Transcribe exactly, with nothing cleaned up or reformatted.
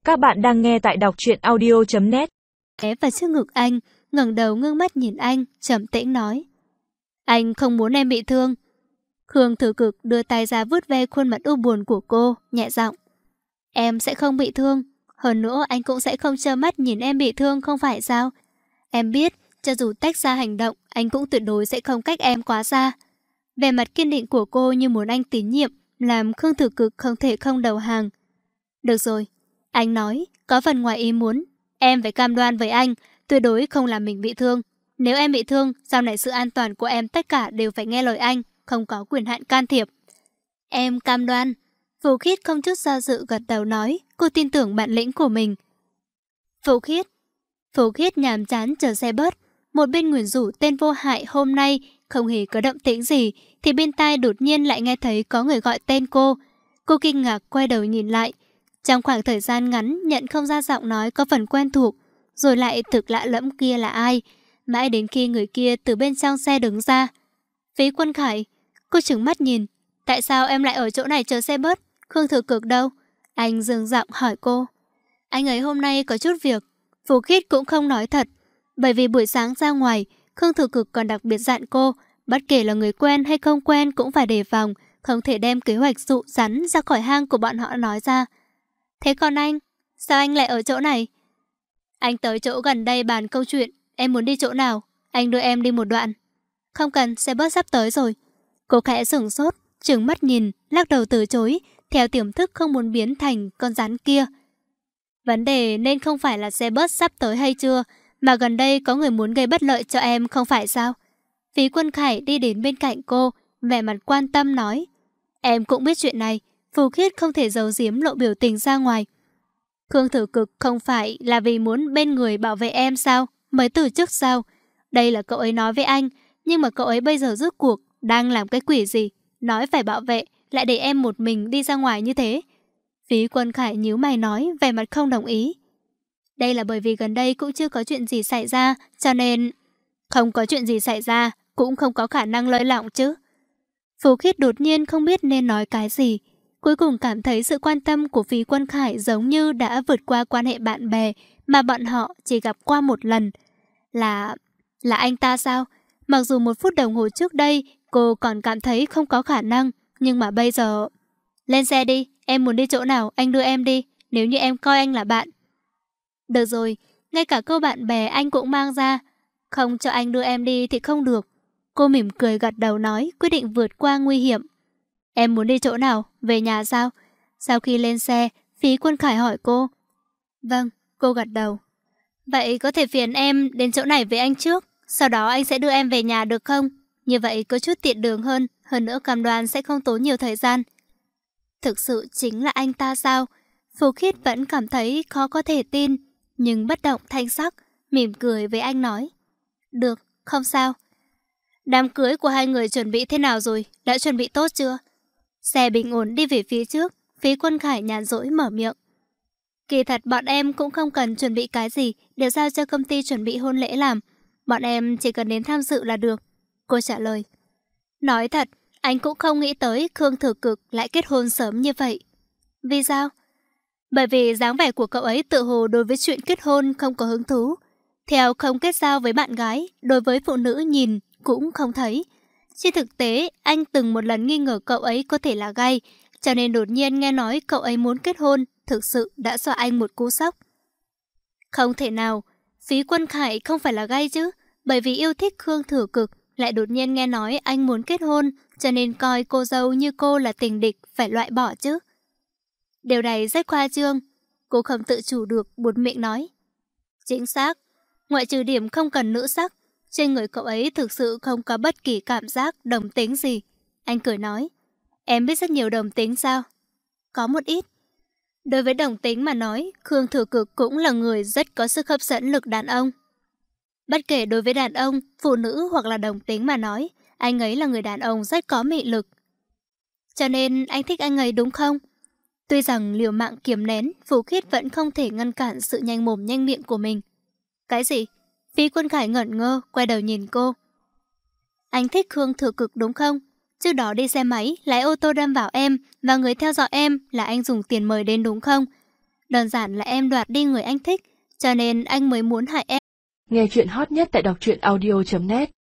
Các bạn đang nghe tại đọc truyện audio chấm net. Ghé vào trước ngực anh, ngẩng đầu ngước mắt nhìn anh, trầm tĩnh nói: Anh không muốn em bị thương. Khương Thừa Cực đưa tay ra vuốt ve khuôn mặt u buồn của cô, nhẹ giọng: Em sẽ không bị thương. Hơn nữa anh cũng sẽ không trơ mắt nhìn em bị thương, không phải sao? Em biết, cho dù tách ra hành động, anh cũng tuyệt đối sẽ không cách em quá xa. Vẻ mặt kiên định của cô như muốn anh tín nhiệm, làm Khương Thừa Cực không thể không đầu hàng. Được rồi, anh nói, có phần ngoài ý muốn. Em phải cam đoan với anh, tuyệt đối không làm mình bị thương. Nếu em bị thương, sau này sự an toàn của em tất cả đều phải nghe lời anh, không có quyền hạn can thiệp. Em cam đoan. Vũ Khiết không chút do dự gật đầu nói, cô tin tưởng bản lĩnh của mình. Vũ Khiết. Vũ Khiết nhàm chán chờ xe bus. Một bên nguyền rủa tên vô hại hôm nay không hề có động tĩnh gì, thì bên tai đột nhiên lại nghe thấy có người gọi tên cô. Cô kinh ngạc quay đầu nhìn lại. Trong khoảng thời gian ngắn nhận không ra giọng nói có phần quen thuộc, rồi lại thực lạ lẫm kia là ai. Mãi đến khi người kia từ bên trong xe đứng ra. Phí Quân Khải. Cô trừng mắt nhìn. Tại sao em lại ở chỗ này chờ xe bus? Khương Thừa Cực đâu? Anh dừng giọng hỏi cô. Anh ấy hôm nay có chút việc. Vũ Khiết cũng không nói thật. Bởi vì buổi sáng ra ngoài, Khương Thừa Cực còn đặc biệt dặn cô, bất kể là người quen hay không quen cũng phải đề phòng, không thể đem kế hoạch dụ rắn ra khỏi hang của bọn họ nói ra. Thế còn anh? Sao anh lại ở chỗ này? Anh tới chỗ gần đây bàn câu chuyện. Em muốn đi chỗ nào? Anh đưa em đi một đoạn. Không cần, xe bus sắp tới rồi. Cô khẽ sửng sốt, trừng mắt nhìn, lắc đầu từ chối, theo tiềm thức không muốn biến thành con rắn kia. Vấn đề nên không phải là xe bus sắp tới hay chưa, mà gần đây có người muốn gây bất lợi cho em, không phải sao? Phí Quân Khải đi đến bên cạnh cô, vẻ mặt quan tâm nói. Em cũng biết chuyện này. Vũ Khiết không thể giấu giếm lộ biểu tình ra ngoài. Khương Thừa Cực không phải là vì muốn bên người bảo vệ em sao? Mới từ chức sao? Đây là cậu ấy nói với anh, nhưng mà cậu ấy bây giờ rốt cuộc đang làm cái quỷ gì? Nói phải bảo vệ, lại để em một mình đi ra ngoài như thế. Phí Quân Khải nhíu mày nói, vẻ mặt không đồng ý. Đây là bởi vì gần đây cũng chưa có chuyện gì xảy ra, cho nên... Không có chuyện gì xảy ra, cũng không có khả năng lơi lỏng chứ. Vũ Khiết đột nhiên không biết nên nói cái gì. Cuối cùng cảm thấy sự quan tâm của Phí Quân Khải giống như đã vượt qua quan hệ bạn bè mà bọn họ chỉ gặp qua một lần. Là... là anh ta sao? Mặc dù một phút đồng hồ trước đây cô còn cảm thấy không có khả năng, nhưng mà bây giờ... Lên xe đi, em muốn đi chỗ nào anh đưa em đi, nếu như em coi anh là bạn. Được rồi, ngay cả câu bạn bè anh cũng mang ra. Không cho anh đưa em đi thì không được. Cô mỉm cười gật đầu nói, quyết định vượt qua nguy hiểm. Em muốn đi chỗ nào? Về nhà sao? Sau khi lên xe, Phí Quân Khải hỏi cô. Vâng, cô gật đầu. Vậy có thể phiền em đến chỗ này với anh trước, sau đó anh sẽ đưa em về nhà được không? Như vậy có chút tiện đường hơn, hơn nữa cam đoan sẽ không tốn nhiều thời gian. Thực sự chính là anh ta sao? Phù Khiết vẫn cảm thấy khó có thể tin, nhưng bất động thanh sắc, mỉm cười với anh nói. Được, không sao. Đám cưới của hai người chuẩn bị thế nào rồi? Đã chuẩn bị tốt chưa? Xe bình ổn đi về phía trước, Phí Quân Khải nhàn rỗi mở miệng. Kỳ thật bọn em cũng không cần chuẩn bị cái gì, đều giao cho công ty chuẩn bị hôn lễ làm. Bọn em chỉ cần đến tham dự là được. Cô trả lời. Nói thật, anh cũng không nghĩ tới Khương Thừa Cực lại kết hôn sớm như vậy. Vì sao? Bởi vì dáng vẻ của cậu ấy tự hồ đối với chuyện kết hôn không có hứng thú. Theo không kết giao với bạn gái, đối với phụ nữ nhìn cũng không thấy. Trên thực tế, anh từng một lần nghi ngờ cậu ấy có thể là gay, cho nên đột nhiên nghe nói cậu ấy muốn kết hôn, thực sự đã dọa anh một cú sốc. Không thể nào, Phí Quân Khải không phải là gay chứ, bởi vì yêu thích Khương Thừa Cực, lại đột nhiên nghe nói anh muốn kết hôn, cho nên coi cô dâu như cô là tình địch, phải loại bỏ chứ. Điều này rất khoa trương, cô không tự chủ được buột miệng nói. Chính xác, ngoại trừ điểm không cần nữ sắc, trên người cậu ấy thực sự không có bất kỳ cảm giác đồng tính gì. Anh cười nói, em biết rất nhiều đồng tính sao? Có một ít. Đối với đồng tính mà nói, Khương Thừa Cực cũng là người rất có sức hấp dẫn lực đàn ông. Bất kể đối với đàn ông, phụ nữ hoặc là đồng tính mà nói, anh ấy là người đàn ông rất có mị lực. Cho nên anh thích anh ấy đúng không? Tuy rằng liều mạng kiềm nén, Vũ Khiết vẫn không thể ngăn cản sự nhanh mồm nhanh miệng của mình. Cái gì? Phí Quân Khải ngẩn ngơ, quay đầu nhìn cô. Anh thích Khương Thừa Cực đúng không? Trước đó đi xe máy, lái ô tô đâm vào em, và người theo dõi em là anh dùng tiền mời đến đúng không? Đơn giản là em đoạt đi người anh thích, cho nên anh mới muốn hại em. Nghe chuyện hot nhất tại đọc truyện audio chấm net.